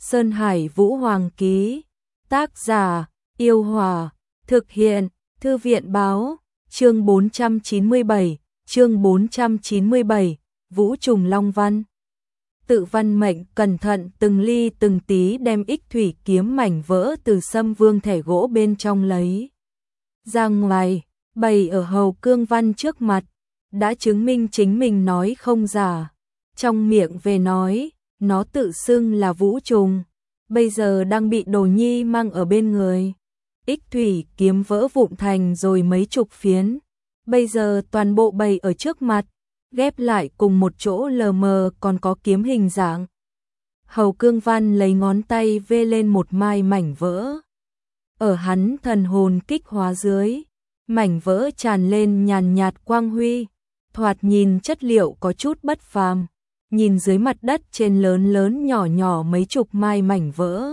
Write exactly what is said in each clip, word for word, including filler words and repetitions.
Sơn Hải Vũ Hoàng ký. Tác giả, Yêu Hòa. Thực hiện, Thư viện báo. Chương bốn trăm chín mươi bảy, chương bốn trăm chín mươi bảy, Vũ Trùng Long Văn. Tự văn mệnh cẩn thận từng ly từng tí đem ích thủy kiếm mảnh vỡ từ Sâm Vương thẻ gỗ bên trong lấy ra ngoài, bày ở Hầu Cương Văn trước mặt, đã chứng minh chính mình nói không giả. Trong miệng về nói, nó tự xưng là Vũ Trùng, bây giờ đang bị Đồ Nhi mang ở bên người. Ích thủy kiếm vỡ vụn thành rồi mấy chục phiến, bây giờ toàn bộ bày ở trước mặt, ghép lại cùng một chỗ lờ mờ còn có kiếm hình dạng. Hầu Cương Văn lấy ngón tay vê lên một mai mảnh vỡ. Ở hắn thần hồn kích hóa dưới, mảnh vỡ tràn lên nhàn nhạt quang huy, thoạt nhìn chất liệu có chút bất phàm. Nhìn dưới mặt đất trên lớn lớn nhỏ nhỏ mấy chục mai mảnh vỡ.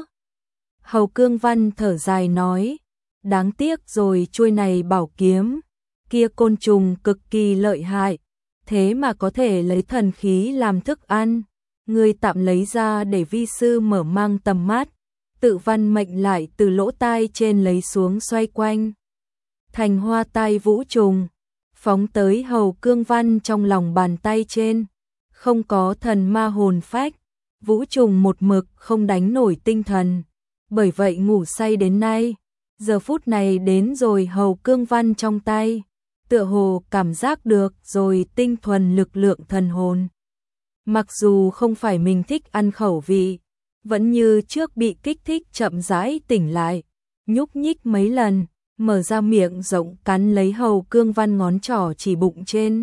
Hầu Cương Văn thở dài nói, đáng tiếc rồi chuôi này bảo kiếm, kia côn trùng cực kỳ lợi hại, thế mà có thể lấy thần khí làm thức ăn, ngươi tạm lấy ra để vi sư mở mang tầm mắt. Tự văn mệnh lại từ lỗ tai trên lấy xuống xoay quanh thành hoa tai vũ trùng, phóng tới Hầu Cương Văn trong lòng bàn tay trên. Không có thần ma hồn phách, vũ trùng một mực không đánh nổi tinh thần, bởi vậy ngủ say đến nay. Giờ phút này đến rồi Hầu Cương Văn trong tay, tựa hồ cảm giác được rồi tinh thuần lực lượng thần hồn. Mặc dù không phải mình thích ăn khẩu vị, vẫn như trước bị kích thích chậm rãi tỉnh lại, nhúc nhích mấy lần, mở ra miệng rộng cắn lấy Hầu Cương Văn ngón trỏ chỉ bụng trên.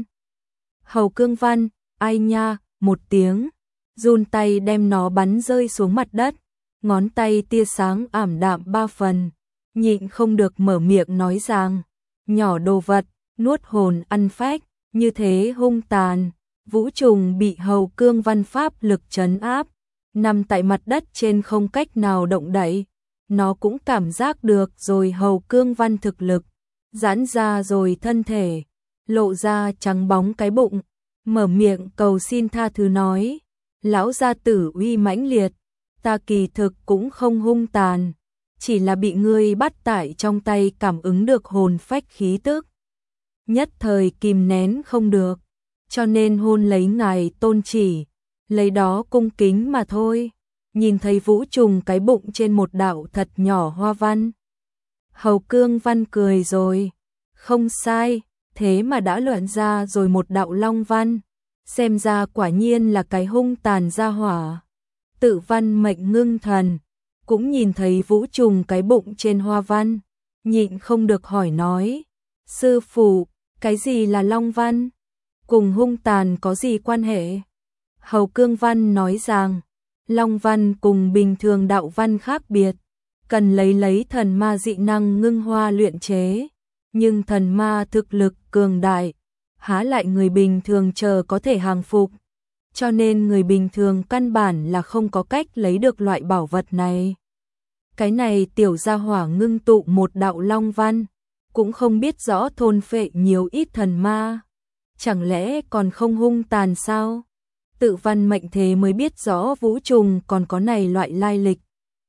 Hầu Cương Văn, ai nha, một tiếng, run tay đem nó bắn rơi xuống mặt đất, ngón tay tia sáng ảm đạm ba phần, nhịn không được mở miệng nói rằng, nhỏ đồ vật, nuốt hồn ăn phách, như thế hung tàn. Vũ trùng bị Hầu Cương Văn pháp lực trấn áp, nằm tại mặt đất trên không cách nào động đậy. Nó cũng cảm giác được rồi Hầu Cương Văn thực lực, giãn ra rồi thân thể, lộ ra trắng bóng cái bụng, mở miệng cầu xin tha thứ nói, lão gia tử uy mãnh liệt, ta kỳ thực cũng không hung tàn, chỉ là bị ngươi bắt tại trong tay cảm ứng được hồn phách khí tức. Nhất thời kìm nén không được, cho nên hôn lấy ngài tôn chỉ, lấy đó cung kính mà thôi. Nhìn thấy vũ trùng cái bụng trên một đạo thật nhỏ hoa văn. Hầu Cương Văn cười rồi, không sai, thế mà đã luyện ra rồi một đạo long văn, xem ra quả nhiên là cái hung tàn gia hỏa. Tự văn mệnh ngưng thần, cũng nhìn thấy vũ trùng cái bụng trên hoa văn, nhịn không được hỏi nói, sư phụ, cái gì là long văn? Cùng hung tàn có gì quan hệ? Hầu Cương Văn nói rằng, long văn cùng bình thường đạo văn khác biệt, cần lấy lấy thần ma dị năng ngưng hoa luyện chế, nhưng thần ma thực lực cường đại, há lại người bình thường chờ có thể hàng phục, cho nên người bình thường căn bản là không có cách lấy được loại bảo vật này. Cái này tiểu gia hỏa ngưng tụ một đạo long văn, cũng không biết rõ thôn phệ nhiều ít thần ma, chẳng lẽ còn không hung tàn sao? Tự văn mệnh thế mới biết rõ vũ trùng còn có này loại lai lịch.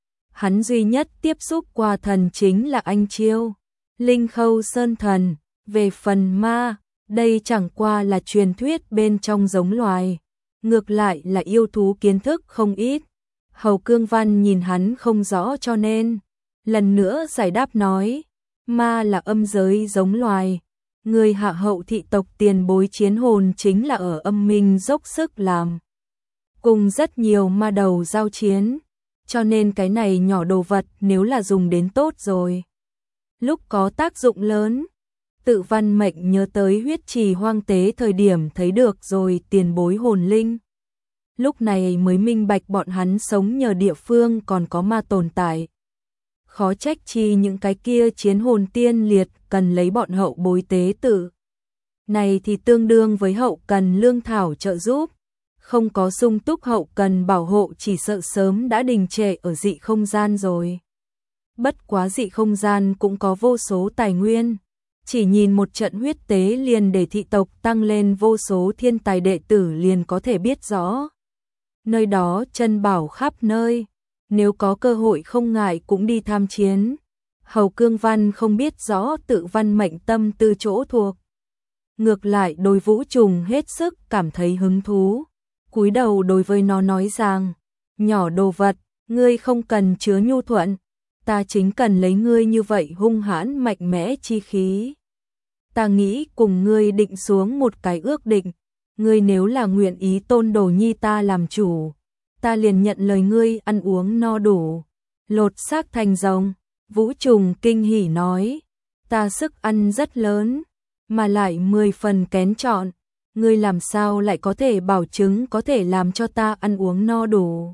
Hắn duy nhất tiếp xúc qua thần chính là anh Chiêu, Linh Khâu Sơn Thần, về phần ma, đây chẳng qua là truyền thuyết bên trong giống loài, ngược lại là yêu thú kiến thức không ít. Hầu Cương Văn nhìn hắn không rõ cho nên, lần nữa giải đáp nói, ma là âm giới giống loài. Người hạ hậu thị tộc tiền bối chiến hồn chính là ở âm minh dốc sức làm, cùng rất nhiều ma đầu giao chiến, cho nên cái này nhỏ đồ vật nếu là dùng đến tốt rồi, lúc có tác dụng lớn. Tự văn mệnh nhớ tới huyết trì hoang tế thời điểm thấy được rồi tiền bối hồn linh, lúc này mới minh bạch bọn hắn sống nhờ địa phương còn có ma tồn tại. Khó trách chi những cái kia chiến hồn tiên liệt cần lấy bọn hậu bối tế tự. Này thì tương đương với hậu cần lương thảo trợ giúp, không có sung túc hậu cần bảo hộ chỉ sợ sớm đã đình trệ ở dị không gian rồi. Bất quá dị không gian cũng có vô số tài nguyên, chỉ nhìn một trận huyết tế liền để thị tộc tăng lên vô số thiên tài đệ tử liền có thể biết rõ. Nơi đó chân bảo khắp nơi, nếu có cơ hội không ngại cũng đi tham chiến. Hầu Cương Văn không biết rõ Tự Văn Mệnh tâm tư chỗ thuộc. Ngược lại đối Vũ Trùng hết sức cảm thấy hứng thú. Cúi đầu đối với nó nói rằng, nhỏ đồ vật, ngươi không cần chứa nhu thuận, ta chính cần lấy ngươi như vậy hung hãn mạnh mẽ chi khí. Ta nghĩ cùng ngươi định xuống một cái ước định, ngươi nếu là nguyện ý tôn Đồ Nhi ta làm chủ, ta liền nhận lời ngươi ăn uống no đủ, lột xác thành rồng. Vũ Trùng kinh hỉ nói, ta sức ăn rất lớn, mà lại mười phần kén chọn, ngươi làm sao lại có thể bảo chứng có thể làm cho ta ăn uống no đủ.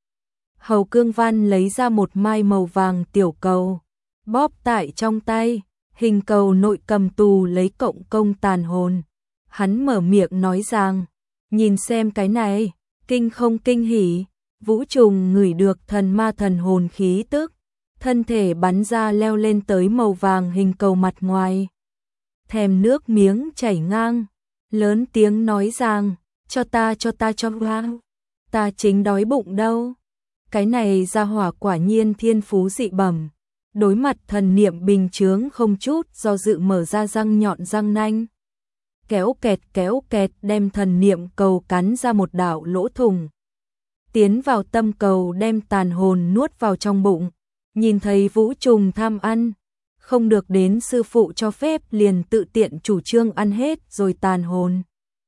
Hầu Cương Văn lấy ra một mai màu vàng tiểu cầu, bóp tại trong tay, hình cầu nội cầm tù lấy cộng công tàn hồn. Hắn mở miệng nói rằng, nhìn xem cái này, kinh không kinh hỉ. Vũ Trùng ngửi được thần ma thần hồn khí tức, thân thể bắn ra leo lên tới màu vàng hình cầu mặt ngoài. Thèm nước miếng chảy ngang, lớn tiếng nói rằng, cho ta cho ta cho ta, ta chính đói bụng đâu. Cái này ra hỏa quả nhiên thiên phú dị bẩm, đối mặt thần niệm bình chướng không chút do dự mở ra răng nhọn răng nanh. Kéo kẹt kéo kẹt đem thần niệm cầu cắn ra một đạo lỗ thủng. Tiến vào tâm cầu đem tàn hồn nuốt vào trong bụng. Nhìn thấy Vũ Trùng tham ăn, không được đến sư phụ cho phép liền tự tiện chủ trương ăn hết rồi tàn hồn.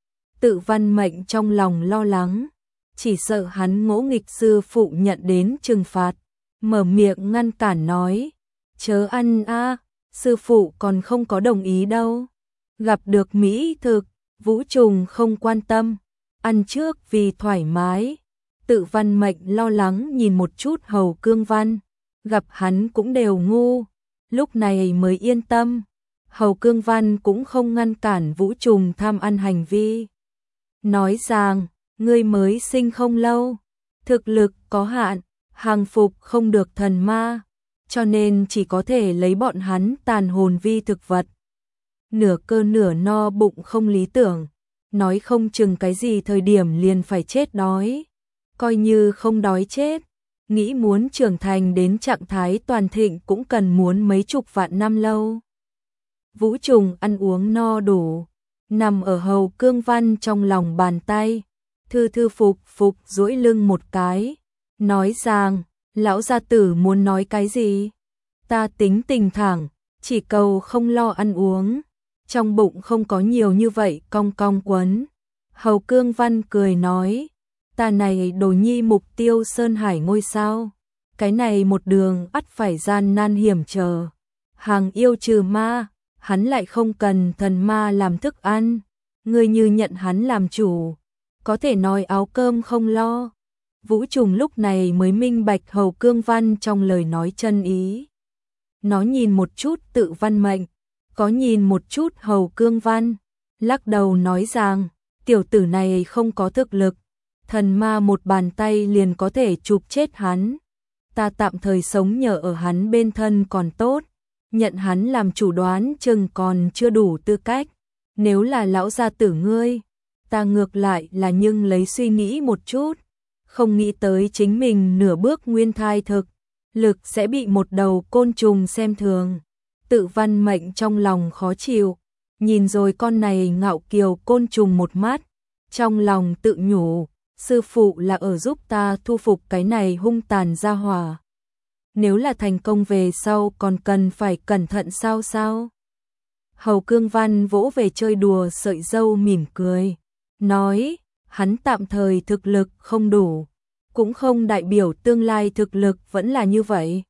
Tự Văn Mệnh trong lòng lo lắng, chỉ sợ hắn ngỗ nghịch sư phụ nhận đến trừng phạt, mở miệng ngăn cản nói, chớ ăn a, sư phụ còn không có đồng ý đâu. Gặp được mỹ thực, Vũ Trùng không quan tâm, ăn trước vì thoải mái. Tự Văn Mệnh lo lắng nhìn một chút Hầu Cương Văn, gặp hắn cũng đều ngu, lúc này mới yên tâm. Hầu Cương Văn cũng không ngăn cản Vũ Trùng tham ăn hành vi, nói rằng, ngươi mới sinh không lâu, thực lực có hạn, hàng phục không được thần ma, cho nên chỉ có thể lấy bọn hắn tàn hồn vi thực vật. Nửa cơ nửa no bụng không lý tưởng, nói không chừng cái gì thời điểm liền phải chết đói. Coi như không đói chết, nghĩ muốn trưởng thành đến trạng thái toàn thịnh cũng cần muốn mấy chục vạn năm lâu. Vũ Trùng ăn uống no đủ, nằm ở Hầu Cương Văn trong lòng bàn tay, thư thư phục phục duỗi lưng một cái, nói rằng, lão gia tử muốn nói cái gì? Ta tính tình thẳng, chỉ cầu không lo ăn uống, trong bụng không có nhiều như vậy cong cong quấn. Hầu Cương Văn cười nói, ta này Đồ Nhi mục tiêu Sơn Hải ngôi sao, cái này một đường ắt phải gian nan hiểm trở, hàng yêu trừ ma, hắn lại không cần thần ma làm thức ăn, ngươi như nhận hắn làm chủ, có thể nói áo cơm không lo. Vũ Trùng lúc này mới minh bạch Hầu Cương Văn trong lời nói chân ý. Nó nhìn một chút Tự Văn Mệnh, có nhìn một chút Hầu Cương Văn, lắc đầu nói rằng, tiểu tử này không có thực lực, thần ma một bàn tay liền có thể chụp chết hắn. Ta tạm thời sống nhờ ở hắn bên thân còn tốt, nhận hắn làm chủ đoán chừng còn chưa đủ tư cách. Nếu là lão gia tử ngươi, ta ngược lại là nhưng lấy suy nghĩ một chút, không nghĩ tới chính mình nửa bước nguyên thai thực, lực sẽ bị một đầu côn trùng xem thường. Tự Văn Mệnh trong lòng khó chịu, nhìn rồi con này ngạo kiều côn trùng một mắt, trong lòng tự nhủ, sư phụ là ở giúp ta thu phục cái này hung tàn gia hỏa. Nếu là thành công về sau còn cần phải cẩn thận sao sao? Hầu Cương Văn vỗ về chơi đùa sợi dâu mỉm cười, nói, hắn tạm thời thực lực không đủ, cũng không đại biểu tương lai thực lực vẫn là như vậy.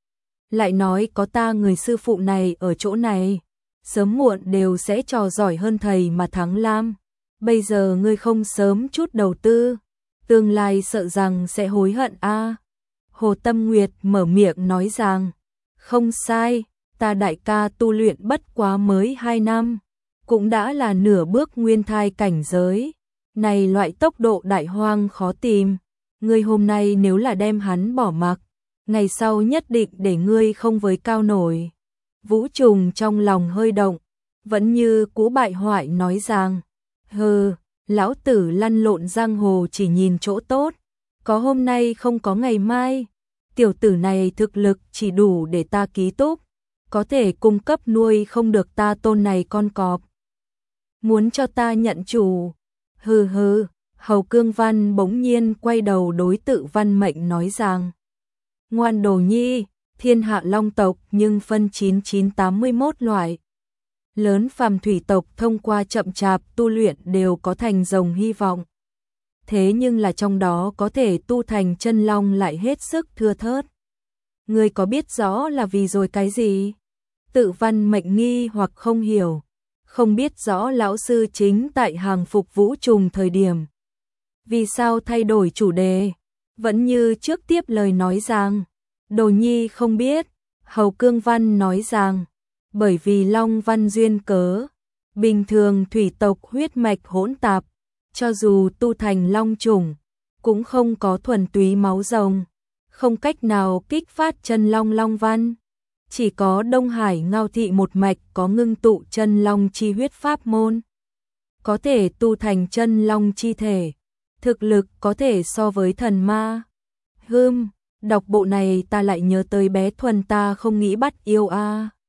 Lại nói có ta người sư phụ này ở chỗ này, sớm muộn đều sẽ trò giỏi hơn thầy mà thắng lam. Bây giờ ngươi không sớm chút đầu tư, tương lai sợ rằng sẽ hối hận a. Hồ Tâm Nguyệt mở miệng nói rằng, không sai, ta đại ca tu luyện bất quá mới hai năm, cũng đã là nửa bước nguyên thai cảnh giới. Này loại tốc độ đại hoang khó tìm, ngươi hôm nay nếu là đem hắn bỏ mặc, ngày sau nhất định để ngươi không với cao nổi. Vũ Trùng trong lòng hơi động, vẫn như cũ bại hoại nói rằng, hừ, lão tử lăn lộn giang hồ chỉ nhìn chỗ tốt, có hôm nay không có ngày mai, tiểu tử này thực lực chỉ đủ để ta ký túc, có thể cung cấp nuôi không được ta tôn này con cọp. Muốn cho ta nhận chủ. Hừ hừ, Hầu Cương Văn bỗng nhiên quay đầu đối Tự Văn Mệnh nói rằng: ngoan đồ nhi, thiên hạ long tộc nhưng phân chín nghìn chín trăm tám mươi mốt loại. Lớn phàm thủy tộc thông qua chậm chạp tu luyện đều có thành rồng hy vọng. Thế nhưng là trong đó có thể tu thành chân long lại hết sức thưa thớt. Ngươi có biết rõ là vì rồi cái gì? Tự Văn Mệnh nghi hoặc không hiểu, không biết rõ lão sư chính tại hàng phục Vũ Trùng thời điểm. Vì sao thay đổi chủ đề? Vẫn như trước tiếp lời nói rằng, đồ nhi không biết. Hầu Cương Văn nói rằng, bởi vì long văn duyên cớ, bình thường thủy tộc huyết mạch hỗn tạp, cho dù tu thành long chủng, cũng không có thuần túy máu rồng, không cách nào kích phát chân long long văn. Chỉ có Đông Hải Ngao Thị một mạch có ngưng tụ chân long chi huyết pháp môn, có thể tu thành chân long chi thể, thực lực có thể so với thần ma. Hừm, đọc bộ này ta lại nhớ tới bé Thuần ta không nghĩ bắt yêu a.